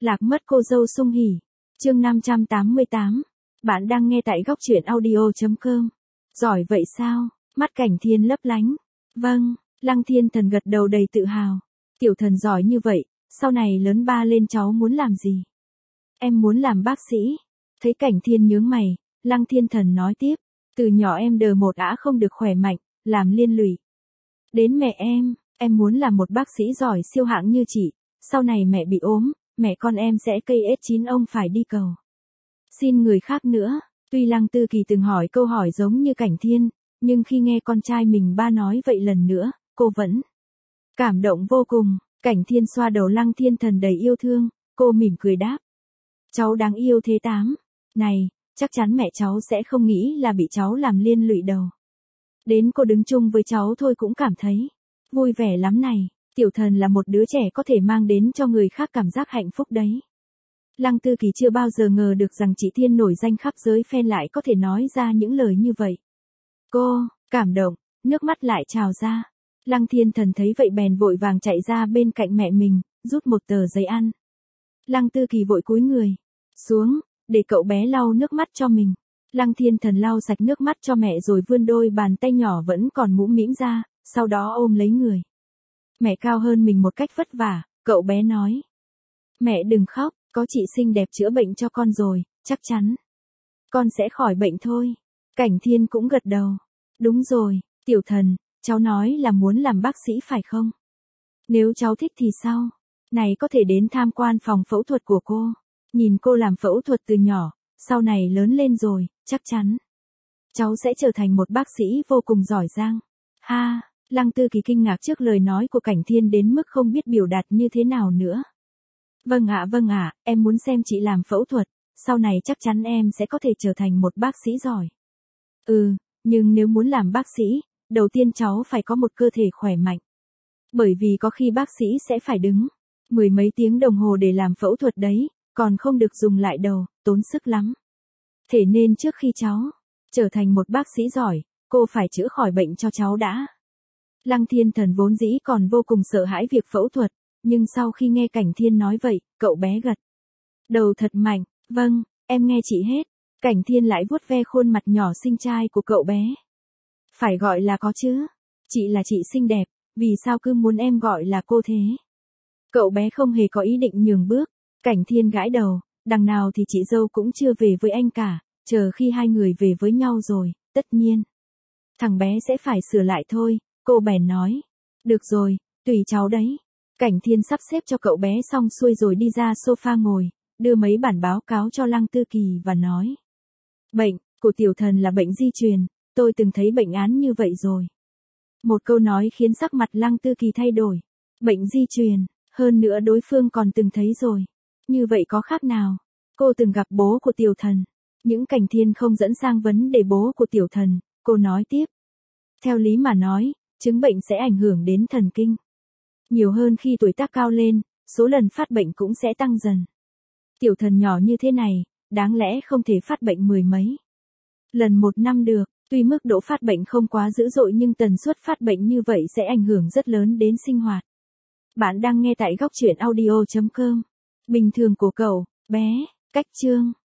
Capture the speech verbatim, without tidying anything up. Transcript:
Lạc mất cô dâu sung hỉ. Chương năm trăm tám mươi tám. Bạn đang nghe tại góc truyện audio chấm com. Giỏi vậy sao? Mắt Cảnh Thiên lấp lánh. Vâng, Lăng Thiên Thần gật đầu đầy tự hào. Tiểu thần giỏi như vậy, sau này lớn ba lên cháu muốn làm gì? Em muốn làm bác sĩ. Thấy Cảnh Thiên nhướng mày, Lăng Thiên Thần nói tiếp, từ nhỏ em đờ một ả không được khỏe mạnh, làm liên lụy. Đến mẹ em, em muốn làm một bác sĩ giỏi siêu hạng như chị, sau này mẹ bị ốm, mẹ con em sẽ cây ết chín ông phải đi cầu. Xin người khác nữa, tuy Lăng Tư Kỳ từng hỏi câu hỏi giống như Cảnh Thiên, nhưng khi nghe con trai mình ba nói vậy lần nữa, cô vẫn cảm động vô cùng. Cảnh Thiên xoa đầu Lăng Thiên Thần đầy yêu thương, cô mỉm cười đáp. Cháu đáng yêu thế tám. Này, chắc chắn mẹ cháu sẽ không nghĩ là bị cháu làm liên lụy đâu. Đến cô đứng chung với cháu thôi cũng cảm thấy vui vẻ lắm này. Tiểu thần là một đứa trẻ có thể mang đến cho người khác cảm giác hạnh phúc đấy. Lăng Tư Kỳ chưa bao giờ ngờ được rằng chị Thiên nổi danh khắp giới fan lại có thể nói ra những lời như vậy. Cô, cảm động, nước mắt lại trào ra. Lăng Thiên Thần thấy vậy bèn vội vàng chạy ra bên cạnh mẹ mình, rút một tờ giấy ăn. Lăng Tư Kỳ vội cúi người xuống, để cậu bé lau nước mắt cho mình. Lăng Thiên Thần lau sạch nước mắt cho mẹ rồi vươn đôi bàn tay nhỏ vẫn còn mũm mĩm ra, sau đó ôm lấy người mẹ cao hơn mình một cách vất vả, cậu bé nói. Mẹ đừng khóc, có chị xinh đẹp chữa bệnh cho con rồi, chắc chắn con sẽ khỏi bệnh thôi. Cảnh Thiên cũng gật đầu. Đúng rồi, Tiểu Thần, cháu nói là muốn làm bác sĩ phải không? Nếu cháu thích thì sao? Này có thể đến tham quan phòng phẫu thuật của cô. Nhìn cô làm phẫu thuật từ nhỏ, sau này lớn lên rồi, chắc chắn cháu sẽ trở thành một bác sĩ vô cùng giỏi giang. Ha, Lăng Tư Kỳ kinh ngạc trước lời nói của Cảnh Thiên đến mức không biết biểu đạt như thế nào nữa. Vâng ạ vâng ạ, em muốn xem chị làm phẫu thuật, sau này chắc chắn em sẽ có thể trở thành một bác sĩ giỏi. Ừ, nhưng nếu muốn làm bác sĩ, đầu tiên cháu phải có một cơ thể khỏe mạnh. Bởi vì có khi bác sĩ sẽ phải đứng mười mấy tiếng đồng hồ để làm phẫu thuật đấy, còn không được dùng lại đầu, tốn sức lắm. Thế nên trước khi cháu trở thành một bác sĩ giỏi, cô phải chữa khỏi bệnh cho cháu đã. Lăng Thiên Thần vốn dĩ còn vô cùng sợ hãi việc phẫu thuật, nhưng sau khi nghe Cảnh Thiên nói vậy, cậu bé gật đầu thật mạnh. Vâng, em nghe chị hết. Cảnh Thiên lại vuốt ve khuôn mặt nhỏ xinh trai của cậu bé. Phải gọi là có chứ. Chị là chị xinh đẹp, vì sao cứ muốn em gọi là cô thế? Cậu bé không hề có ý định nhường bước. Cảnh Thiên gãi đầu, đằng nào thì chị dâu cũng chưa về với anh cả, chờ khi hai người về với nhau rồi, tất nhiên thằng bé sẽ phải sửa lại thôi, cô bèn nói. Được rồi, tùy cháu đấy. Cảnh Thiên sắp xếp cho cậu bé xong xuôi rồi đi ra sofa ngồi, đưa mấy bản báo cáo cho Lăng Tư Kỳ và nói. Bệnh của Tiểu Thần là bệnh di truyền, tôi từng thấy bệnh án như vậy rồi. Một câu nói khiến sắc mặt Lăng Tư Kỳ thay đổi. Bệnh di truyền, hơn nữa đối phương còn từng thấy rồi. Như vậy có khác nào? Cô từng gặp bố của Tiểu Thần. Những Cảnh Thiên không dẫn sang vấn đề bố của Tiểu Thần, cô nói tiếp. Theo lý mà nói, chứng bệnh sẽ ảnh hưởng đến thần kinh. Nhiều hơn khi tuổi tác cao lên, số lần phát bệnh cũng sẽ tăng dần. Tiểu Thần nhỏ như thế này, đáng lẽ không thể phát bệnh mười mấy lần một năm được. Tuy mức độ phát bệnh không quá dữ dội nhưng tần suất phát bệnh như vậy sẽ ảnh hưởng rất lớn đến sinh hoạt. Bạn đang nghe tại góc truyện audio chấm com. Bình thường của cậu bé, cách chương.